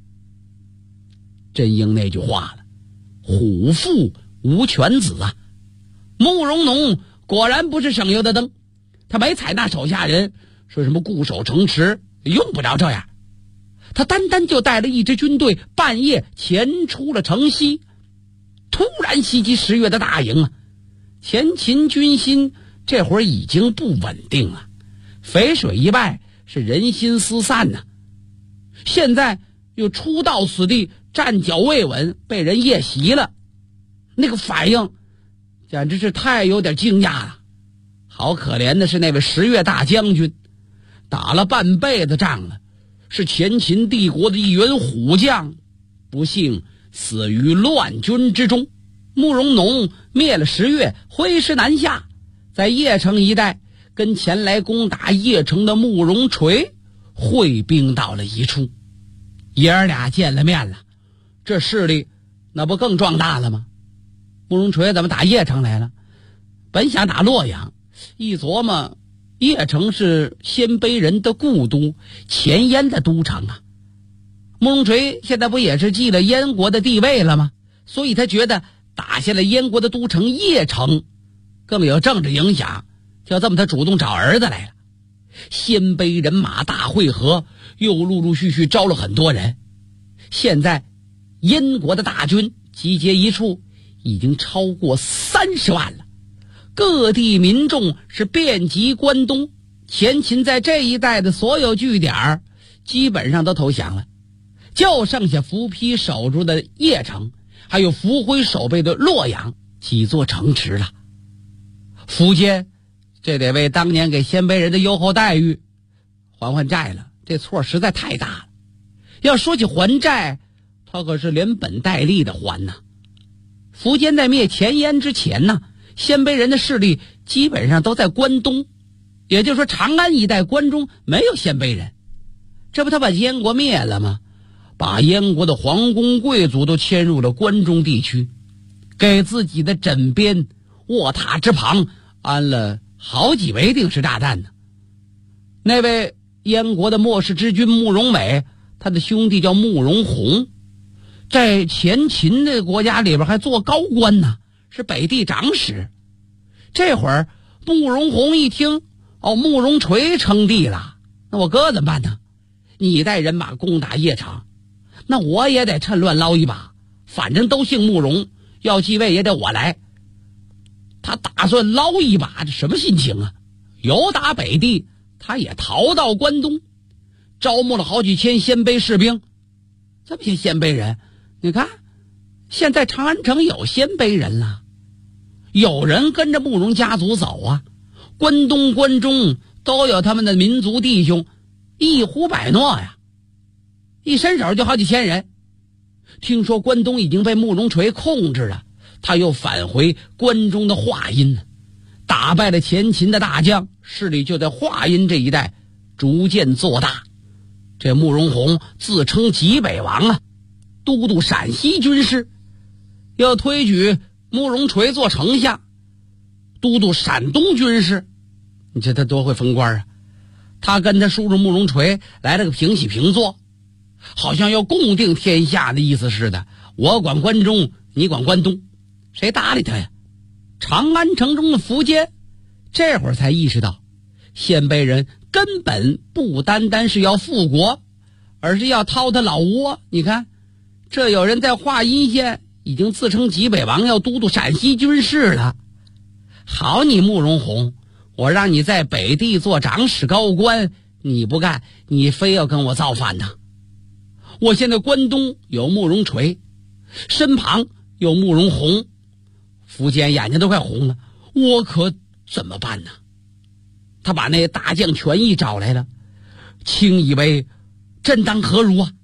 真应那句话了，虎父无犬子啊。慕容农果然不是省油的灯，他没采纳手下人说什么固守城池，用不着这样。他单单就带了一支军队，半夜潜出了城西，突然袭击石越的大营啊！前秦军心这会儿已经不稳定了，淝水一败是人心思散呐。现在又初到此地，站脚未稳，被人夜袭了，那个反应简直是太有点惊讶了。好可怜的是那位石越大将军，打了半辈子仗了，是前秦帝国的一员虎将，不幸死于乱军之中。慕容农灭了石越，挥师南下，在邺城一带跟前来攻打邺城的慕容垂会兵到了一处。爷儿俩见了面了，这势力那不更壮大了吗？慕容垂怎么打邺城来了？本想打洛阳，一琢磨邺城是鲜卑人的故都，前燕的都城啊。慕容垂现在不也是继了燕国的地位了吗？所以他觉得打下了燕国的都城邺城更有政治影响，就这么他主动找儿子来了。鲜卑人马大汇合，又陆陆续续招了很多人。现在燕国的大军集结一处，已经超过30万了。各地民众是遍及关东，前秦在这一带的所有据点基本上都投降了，就剩下伏丕守住的邺城，还有伏辉守备的洛阳几座城池了。苻坚这得为当年给鲜卑人的优厚待遇还债了，这错实在太大了。要说起还债，他可是连本带利的还呐。苻坚在灭前燕之前呢，鲜卑人的势力基本上都在关东，也就是说长安一带关中没有鲜卑人。这不他把燕国灭了吗？把燕国的皇宫贵族都迁入了关中地区，给自己的枕边卧榻之旁安了好几枚定时炸弹呢。那位燕国的末世之君慕容美，他的兄弟叫慕容宏，在前秦的国家里边还做高官呢，是北地长史。这会儿慕容宏一听，慕容垂称帝了，那我哥怎么办呢？你带人马攻打邺城，那我也得趁乱捞一把，反正都姓慕容，要继位也得我来。他打算捞一把，这什么心情啊？由打北地，他也逃到关东，招募了好几千鲜卑士兵。这么些鲜卑人，你看现在长安城有鲜卑人了，有人跟着慕容家族走啊，关东关中都有他们的民族弟兄，一呼百诺呀，一伸手就好几千人。听说关东已经被慕容垂控制了，他又返回关中的华阴，打败了前秦的大将，势力就在华阴这一带逐渐做大。这慕容宏自称济北王啊，都督陕西军事，要推举慕容垂做丞相，都督陕东军事。你这他多会封官啊！ 他跟他叔叔慕容垂来了个平起平坐，好像要共定天下的意思似的。我管关中，你管关东，谁搭理他呀？长安城中的苻坚这会儿才意识到，鲜卑人根本不单单是要复国，而是要掏他老窝。你看，这有人在华阴县已经自称济北王，要都督陕西军事了。好你慕容宏，我让你在北地做长史高官，你不干，你非要跟我造反呢。我现在关东有慕容垂，身旁有慕容宏，苻坚眼睛都快红了，我可怎么办呢？他把那大将权益找来了，卿以为朕当何如啊？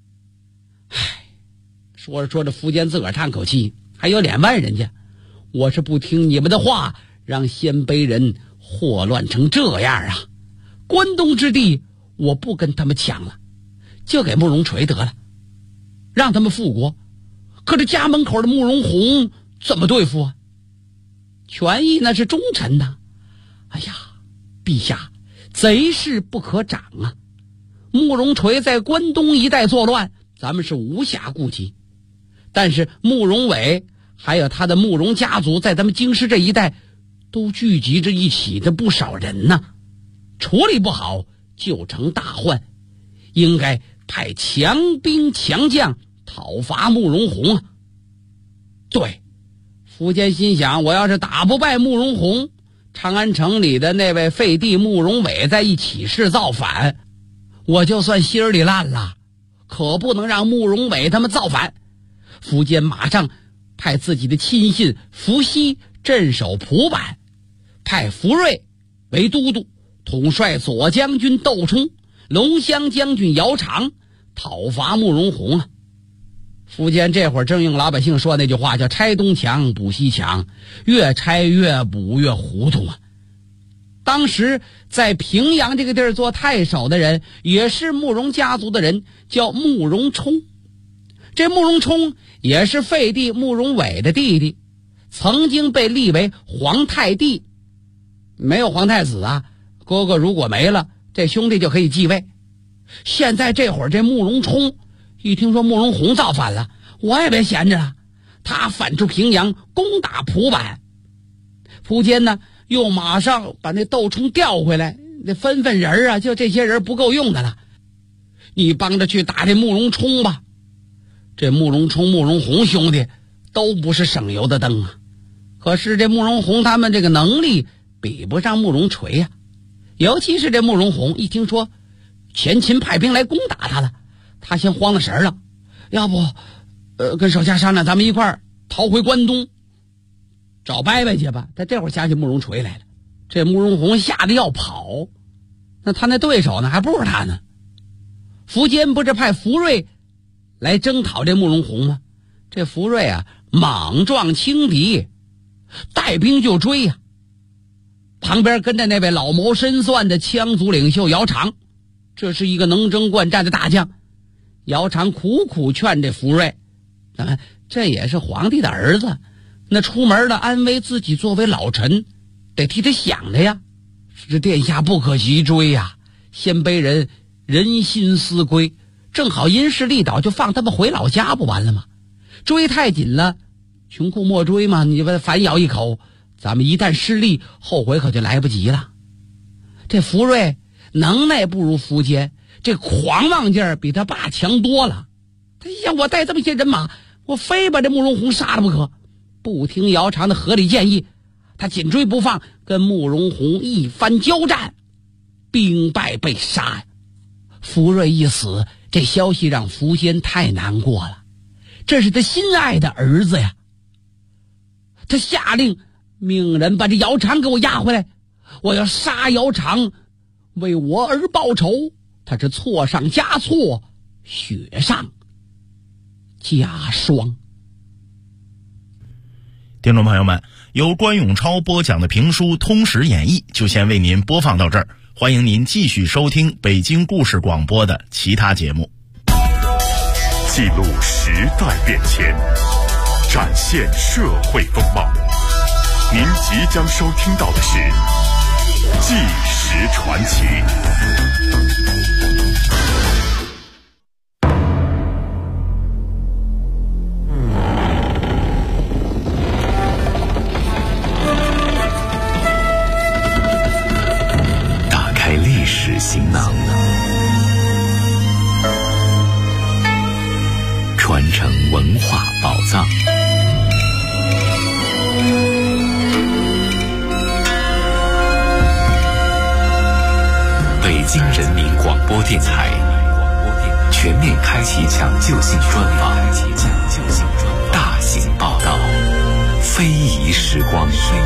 说着说着，苻坚自个儿叹口气，还有脸问人家，我是不听你们的话，让鲜卑人祸乱成这样啊！关东之地我不跟他们抢了，就给慕容垂得了，让他们复国。可这家门口的慕容宏怎么对付啊？权益那是忠臣呐！哎呀，陛下，贼势不可长啊！慕容垂在关东一带作乱，咱们是无暇顾及。但是慕容伟还有他的慕容家族在咱们京师这一带都聚集着一起的不少人呢，处理不好就成大患，应该派强兵强将讨伐慕容宏啊！对，苻坚心想，我要是打不败慕容宏，长安城里的那位废帝慕容伟在一起事造反，我就算心里烂了，可不能让慕容伟他们造反。苻坚马上派自己的亲信苻熙镇守蒲坂，派苻睿为都督，统帅左将军窦冲、龙骧将军姚苌讨伐慕容宏啊！苻坚这会儿正用老百姓说那句话，叫拆东墙补西墙，越拆越补越糊涂啊！当时在平阳这个地儿做太守的人也是慕容家族的人，叫慕容冲。这慕容冲也是废帝慕容伟的弟弟，曾经被立为皇太帝。没有皇太子啊，哥哥如果没了，这兄弟就可以继位。现在这会儿这慕容冲一听说慕容宏造反了，我也别闲着了，他反出平阳攻打蒲坂。苻坚呢又马上把那窦冲调回来，那分人啊，就这些人不够用的了，你帮着去打这慕容冲吧。这慕容冲、慕容宏兄弟都不是省油的灯啊，可是这慕容宏他们这个能力比不上慕容垂啊。尤其是这慕容宏一听说前秦派兵来攻打他了，他先慌了神了，要不跟手下商量，咱们一块儿逃回关东找伯伯去吧。他这会儿想起慕容垂来了，这慕容宏吓得要跑，那他那对手呢还不如他呢。苻坚不是派苻睿来征讨这慕容宏吗？这苻睿啊莽撞轻敌，带兵就追呀。旁边跟着那位老谋深算的羌族领袖姚苌，这是一个能征惯战的大将。姚苌苦苦劝这苻睿，这也是皇帝的儿子，那出门了安危自己作为老臣得替他想的呀。这殿下不可急追呀，鲜卑人人心思归，正好因势利导，就放他们回老家不完了吗？追太紧了，穷寇莫追嘛，你反咬一口，咱们一旦失利，后悔可就来不及了。这苻睿能耐不如苻坚，这狂妄劲儿比他爸强多了。他想，我带这么些人马，我非把这慕容宏杀了不可。不听姚苌的合理建议，他紧追不放，跟慕容宏一番交战，兵败被杀。苻睿一死，这消息让苻坚太难过了，这是他心爱的儿子呀。他下令命人把这姚苌给我押回来，我要杀姚苌，为我儿报仇。他是错上加错，雪上加霜。 听众朋友们，由关永超播讲的评书《通史演义》就先为您播放到这儿，欢迎您继续收听北京故事广播的其他节目。 记录时代变迁，展现社会风貌。您即将收听到的是纪实史传奇。打开历史行囊，传承文化宝藏。北京人民广播电台全面开启抢救性专访，大型报道，非遗时光。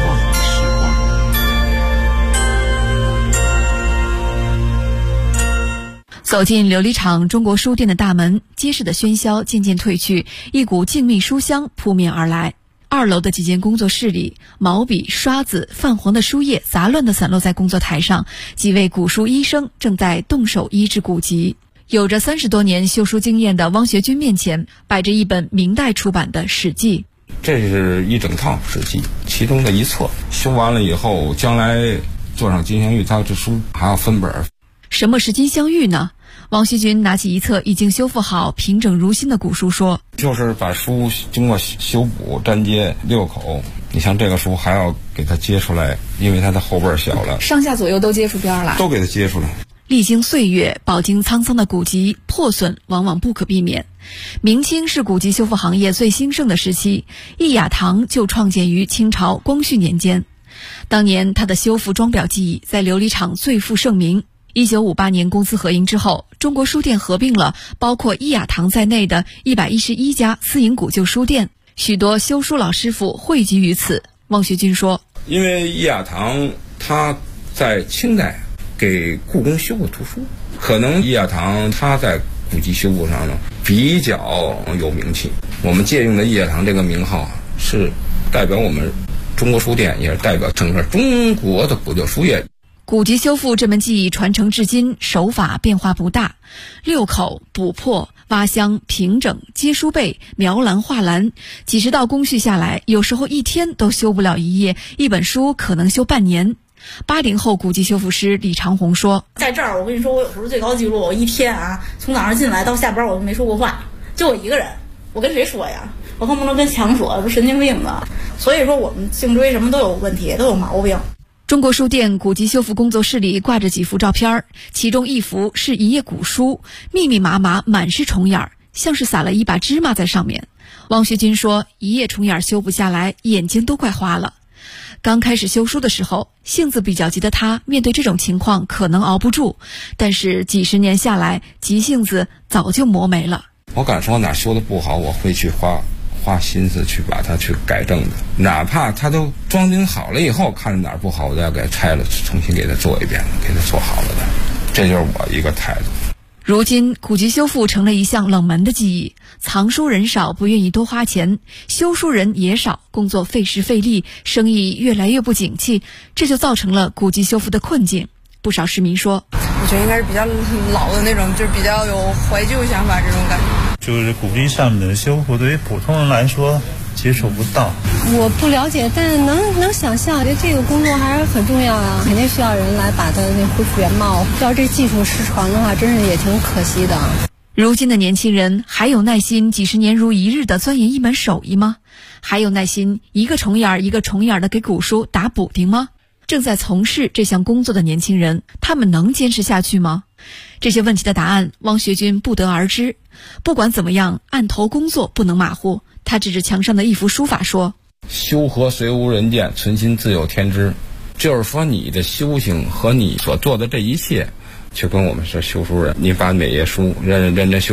走进琉璃厂中国书店的大门，街市的喧嚣渐渐褪去，一股静谧书香扑面而来。2楼的几间工作室里，毛笔、刷子、泛黄的书页杂乱地散落在工作台上，几位古书医生正在动手医治古籍。有着30多年修书经验的汪学军面前摆着一本明代出版的《史记》。 这是一整套《史记》，其中的一册，修完了以后，将来做上金镶玉，它这书还要分本。 什么是金镶玉呢？汪学军拿起一册已经修复好、平整如新的古书说：“ 就是把书经过修补、粘接6口。你像这个书还要给它接出来，因为它的后背小了， 上下左右都接出边来， 都给它接出来。 历经岁月，饱经沧桑的古籍破损往往不可避免。明清是古籍修复行业最兴盛的时期，易雅堂就创建于清朝光绪年间。当年他的修复装裱技艺在琉璃厂最负盛名。1958年公私合营之后，中国书店合并了包括易雅堂在内的111家私营古旧书店，许多修书老师傅汇集于此。汪学军说：“ 因为易雅堂它在清代给故宫修过图书，可能易雅堂它在古籍修复上呢比较有名气。我们借用的易雅堂这个名号是代表我们中国书店，也是代表整个中国的古旧书业。” 古籍修复这门技艺传承至今，手法变化不大，6口、补破、挖箱、平整、接书背、描栏画栏，几十道工序下来，有时候一天都修不了一页，一本书可能修半年。80后古籍修复师李长红说：“ 在这儿，我跟你说，我有时候最高记录，我一天从早上进来到下班，我都没说过话，就我一个人，我跟谁说呀？我恨不能跟墙说，不神经病的。所以说，我们颈椎什么都有问题，都有毛病。” 中国书店古籍修复工作室里挂着几幅照片，其中一幅是一页古书，密密麻麻，满是虫眼，像是撒了一把芝麻在上面。汪学军说，一页虫眼修不下来，眼睛都快花了。刚开始修书的时候，性子比较急的他，面对这种情况可能熬不住，但是几十年下来，急性子早就磨没了。 我敢说哪修的不好，我会去花心思去把它去改正的，哪怕它都装订好了以后，看着哪儿不好，我都要给它拆了，重新给它做一遍，给它做好了的。这就是我一个态度。 如今古籍修复成了一项冷门的技艺，藏书人少，不愿意多花钱，修书人也少，工作费时费力，生意越来越不景气，这就造成了古籍修复的困境。不少市民说， 我觉得应该是比较老的那种，就是比较有怀旧想法这种感觉。 就是古籍上面的修复，对于普通人来说接受不到。 我不了解，但能想象，这个工作还是很重要啊，肯定需要人来把它恢复原貌。要这技术失传的话，真是也挺可惜的。 如今的年轻人还有耐心几十年如一日的钻研一门手艺吗？还有耐心一个虫眼一个虫眼的给古书打补丁吗？正在从事这项工作的年轻人，他们能坚持下去吗？这些问题的答案，汪学军不得而知。不管怎么样，案头工作不能马虎。他指着墙上的一幅书法说：“ 修和虽无人见，存心自有天知。”就是说，你的修行和你所做的这一切，就跟我们是修书人，你把每页书认认真真修。